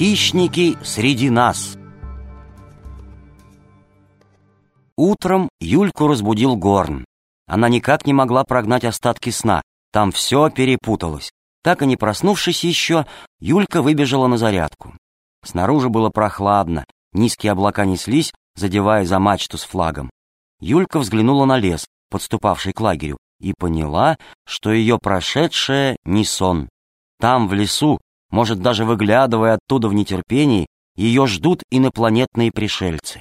Хищники среди нас. Утром Юльку разбудил Горн. Она никак не могла прогнать остатки сна. Там все перепуталось. Так и не проснувшись еще, Юлька выбежала на зарядку. Снаружи было прохладно, низкие облака неслись, задевая за мачту с флагом. Юлька взглянула на лес, подступавший к лагерю, и поняла, что ее прошедшее не сон. Там, в лесу, может, даже выглядывая оттуда в нетерпении, ее ждут инопланетные пришельцы.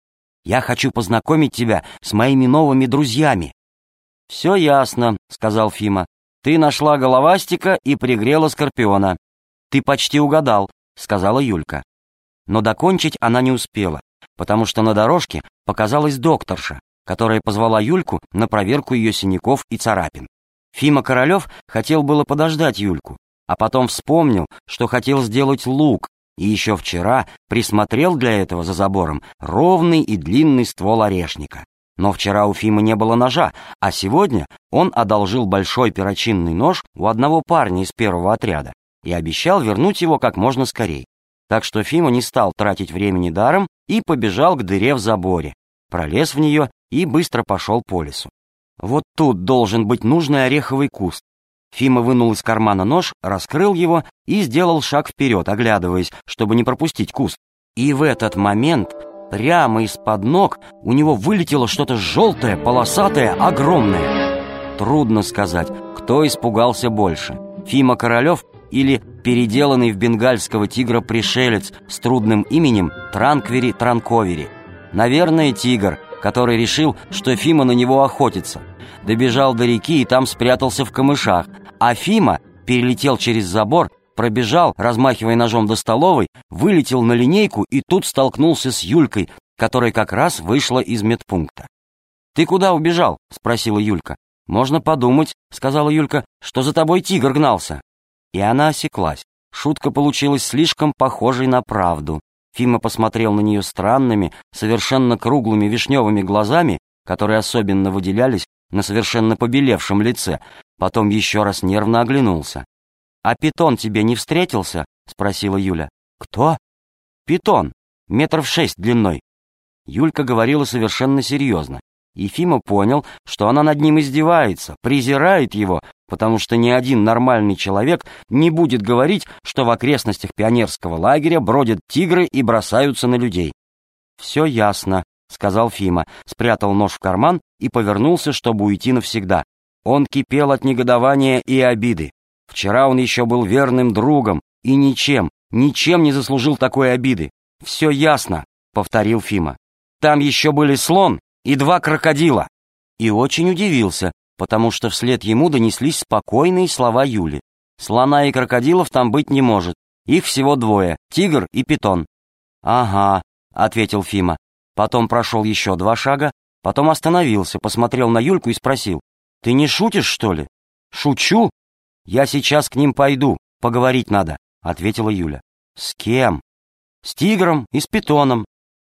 «Я хочу познакомить тебя с моими новыми друзьями». «Все ясно», — сказал Фима. «Ты нашла головастика и пригрела скорпиона». «Ты почти угадал», — сказала Юлька. Но докончить она не успела, потому что на дорожке показалась докторша, которая позвала Юльку на проверку ее синяков и царапин. Фима Королев хотел было подождать Юльку, а потом вспомнил, что хотел сделать лук, и еще вчера присмотрел для этого за забором ровный и длинный ствол орешника. Но вчера у Фимы не было ножа, а сегодня он одолжил большой перочинный нож у одного парня из первого отряда и обещал вернуть его как можно скорее. Так что Фима не стал тратить времени даром и побежал к дыре в заборе, пролез в нее и быстро пошел по лесу. Вот тут должен быть нужный ореховый куст. Фима вынул из кармана нож, раскрыл его и сделал шаг вперед, оглядываясь, чтобы не пропустить куст. И в этот момент прямо из-под ног у него вылетело что-то желтое, полосатое, огромное. Трудно сказать, кто испугался больше: Фима Королев или переделанный в бенгальского тигра пришелец с трудным именем Транквери Транковери. Наверное, тигр, который решил, что Фима на него охотится. Добежал до реки и там спрятался в камышах, а Фима перелетел через забор, пробежал, размахивая ножом до столовой, вылетел на линейку и тут столкнулся с Юлькой, которая как раз вышла из медпункта. «Ты куда убежал?» — спросила Юлька. «Можно подумать», — сказала Юлька, — «что за тобой тигр гнался». И она осеклась. Шутка получилась слишком похожей на правду. Фима посмотрел на нее странными, совершенно круглыми вишневыми глазами, которые особенно выделялись на совершенно побелевшем лице, потом еще раз нервно оглянулся. «А питон тебе не встретился?» — спросила Юля. «Кто?» «Питон, 6 метров длиной». Юлька говорила совершенно серьезно, и Фима понял, что она над ним издевается, презирает его, потому что ни один нормальный человек не будет говорить, что в окрестностях пионерского лагеря бродят тигры и бросаются на людей. «Все ясно», — сказал Фима, спрятал нож в карман и повернулся, чтобы уйти навсегда. Он кипел от негодования и обиды. Вчера он еще был верным другом и ничем не заслужил такой обиды. «Все ясно», — повторил Фима. «Там еще были слон и 2 крокодила». И очень удивился, потому что вслед ему донеслись спокойные слова Юли. «Слона и крокодилов там быть не может. Их всего 2, тигр и питон». «Ага», — ответил Фима. Потом прошел еще 2 шага, потом остановился, посмотрел на Юльку и спросил: «Ты не шутишь, что ли?» «Шучу? Я сейчас к ним пойду, поговорить надо», — ответила Юля. «С кем?» «С тигром и с питоном».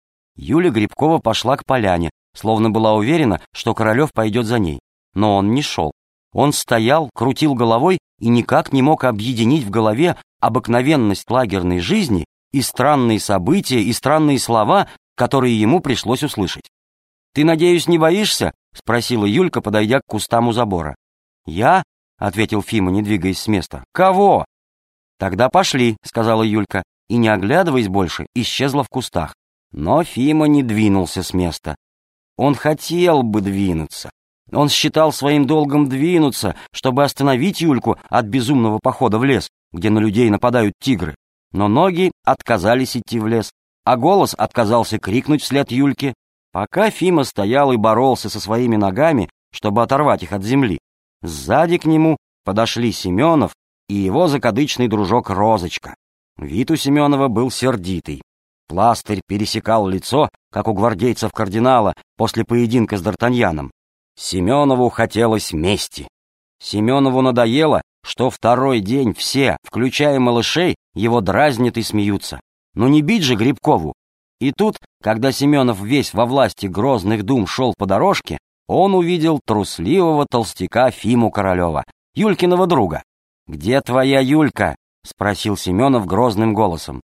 Юля Грибкова пошла к поляне, словно была уверена, что Королев пойдет за ней. Но он не шел. Он стоял, крутил головой и никак не мог объединить в голове обыкновенность лагерной жизни и странные события, и странные слова, которые ему пришлось услышать. «Ты, надеюсь, не боишься?» — спросила Юлька, подойдя к кустам у забора. «Я?» — ответил Фима, не двигаясь с места. «Кого?» «Тогда пошли», — сказала Юлька, и, не оглядываясь больше, исчезла в кустах. Но Фима не двинулся с места. Он хотел бы двинуться. Он считал своим долгом двинуться, чтобы остановить Юльку от безумного похода в лес, где на людей нападают тигры. Но ноги отказались идти в лес, а голос отказался крикнуть вслед Юльке. Пока Фима стоял и боролся со своими ногами, чтобы оторвать их от земли, сзади к нему подошли Семенов и его закадычный дружок Розочка. Вид у Семенова был сердитый. Пластырь пересекал лицо, как у гвардейцев кардинала после поединка с Д'Артаньяном. Семенову хотелось мести. Семенову надоело, что 2-й день все, включая малышей, его дразнят и смеются. Но не бить же Грибкову. И тут, когда Семенов весь во власти грозных дум шел по дорожке, он увидел трусливого толстяка Фиму Королева, Юлькиного друга. «Где твоя Юлька?» — спросил Семенов грозным голосом.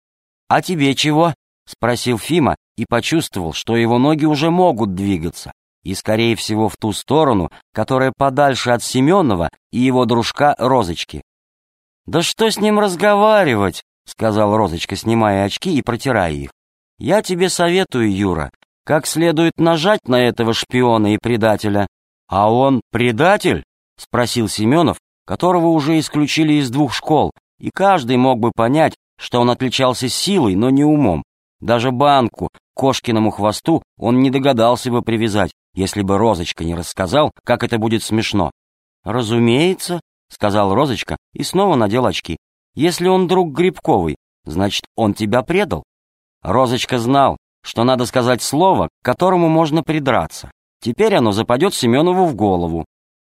«А тебе чего?» — спросил Фима и почувствовал, что его ноги уже могут двигаться, и, скорее всего, в ту сторону, которая подальше от Семенова и его дружка Розочки. «Да что с ним разговаривать?» — сказал Розочка, снимая очки и протирая их. «Я тебе советую, Юра, как следует нажать на этого шпиона и предателя». «А он предатель?» — спросил Семенов, которого уже исключили из 2 школ, и каждый мог бы понять, что он отличался силой, но не умом. Даже банку к кошкиному хвосту он не догадался бы привязать, если бы Розочка не рассказал, как это будет смешно. «Разумеется», — сказал Розочка и снова надел очки. «Если он друг Грибковой, значит, он тебя предал». Розочка знал, что надо сказать слово, к которому можно придраться. Теперь оно западет Семенову в голову.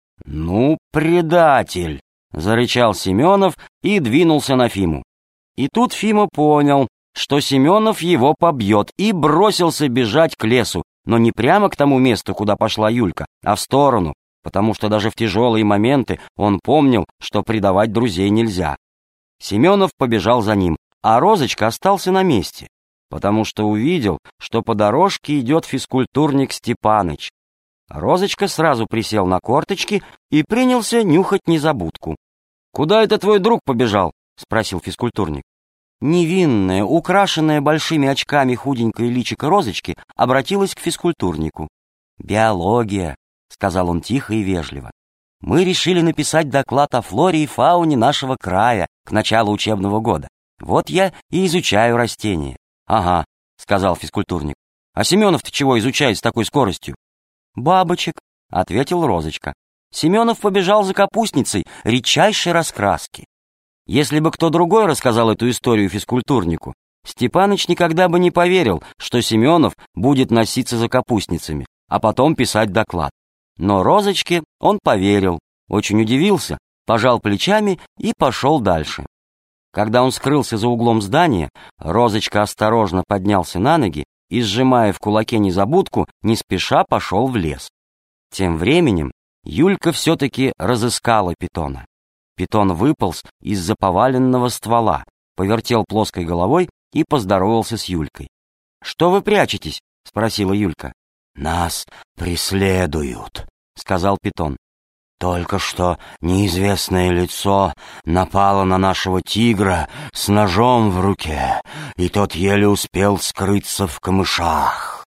«Ну, предатель!» — зарычал Семенов и двинулся на Фиму. И тут Фима понял, что Семенов его побьет, и бросился бежать к лесу, но не прямо к тому месту, куда пошла Юлька, а в сторону, потому что даже в тяжелые моменты он помнил, что предавать друзей нельзя. Семенов побежал за ним, а Розочка остался на месте, потому что увидел, что по дорожке идет физкультурник Степаныч. Розочка сразу присел на корточки и принялся нюхать незабудку. «Куда это твой друг побежал?» — спросил физкультурник. Невинная, украшенная большими очками худенькая личико Розочки обратилась к физкультурнику. «Биология», — сказал он тихо и вежливо. «Мы решили написать доклад о флоре и фауне нашего края к началу учебного года. Вот я и изучаю растения». «Ага», — сказал физкультурник. «А Семенов-то чего изучает с такой скоростью?» «Бабочек», — ответил Розочка. Семенов побежал за капустницей редчайшей раскраски. Если бы кто другой рассказал эту историю физкультурнику, Степаныч никогда бы не поверил, что Семенов будет носиться за капустницами, а потом писать доклад. Но Розочке он поверил, очень удивился, пожал плечами и пошел дальше. Когда он скрылся за углом здания, Розочка осторожно поднялся на ноги и, сжимая в кулаке незабудку, не спеша пошел в лес. Тем временем Юлька все-таки разыскала питона. Питон выполз из-за поваленного ствола, повертел плоской головой и поздоровался с Юлькой. «Что вы прячетесь?» — спросила Юлька. «Нас преследуют», — сказал питон. «Только что неизвестное лицо напало на нашего тигра с ножом в руке, и тот еле успел скрыться в камышах».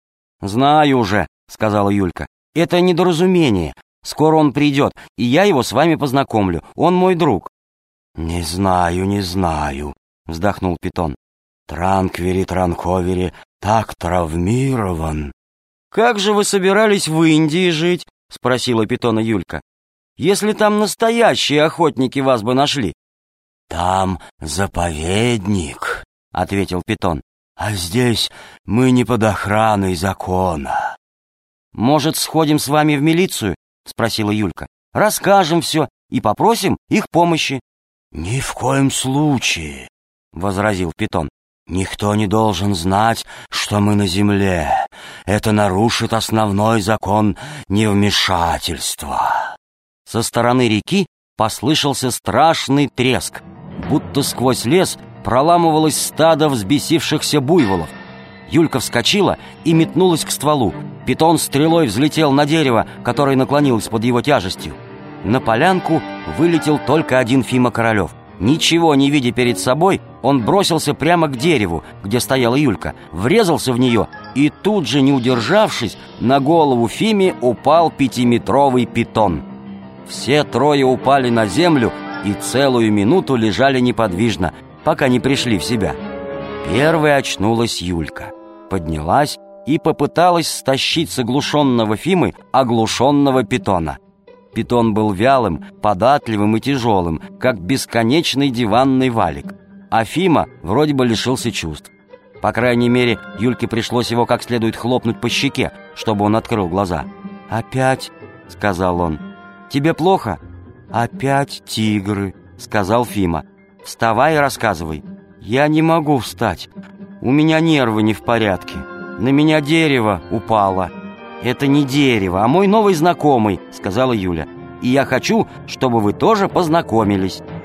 «Знаю уже», — сказала Юлька. «Это недоразумение. Скоро он придет, и я его с вами познакомлю. Он мой друг». «Не знаю», — вздохнул питон. Транквери так травмирован». «Как же вы собирались в Индии жить?» — спросила питона Юлька. «Если там настоящие охотники вас бы нашли». «Там заповедник», — ответил питон. «А здесь мы не под охраной закона». «Может, сходим с вами в милицию?» — спросила Юлька. «Расскажем все и попросим их помощи». «Ни в коем случае», — возразил питон. «Никто не должен знать, что мы на земле. Это нарушит основной закон невмешательства». Со стороны реки послышался страшный треск, будто сквозь лес проламывалось стадо взбесившихся буйволов. Юлька вскочила и метнулась к стволу. Питон стрелой взлетел на дерево, которое наклонилось под его тяжестью. На полянку вылетел только один Фима Королев. Ничего не видя перед собой, он бросился прямо к дереву, где стояла Юлька, врезался в нее и тут же, не удержавшись, на голову Фиме упал 5-метровый питон. Все трое упали на землю и целую минуту лежали неподвижно, пока не пришли в себя. Первой очнулась Юлька, поднялась и попыталась стащить с оглушенного Фимы оглушенного питона. Питон был вялым, податливым и тяжелым, как бесконечный диванный валик. А Фима вроде бы лишился чувств. По крайней мере, Юльке пришлось его как следует хлопнуть по щеке, чтобы он открыл глаза. «Опять?» — сказал он. «Тебе плохо?» «Опять тигры», — сказал Фима. «Вставай и рассказывай». «Я не могу встать. У меня нервы не в порядке. На меня дерево упало». «Это не дерево, а мой новый знакомый», — сказала Юля. «И я хочу, чтобы вы тоже познакомились».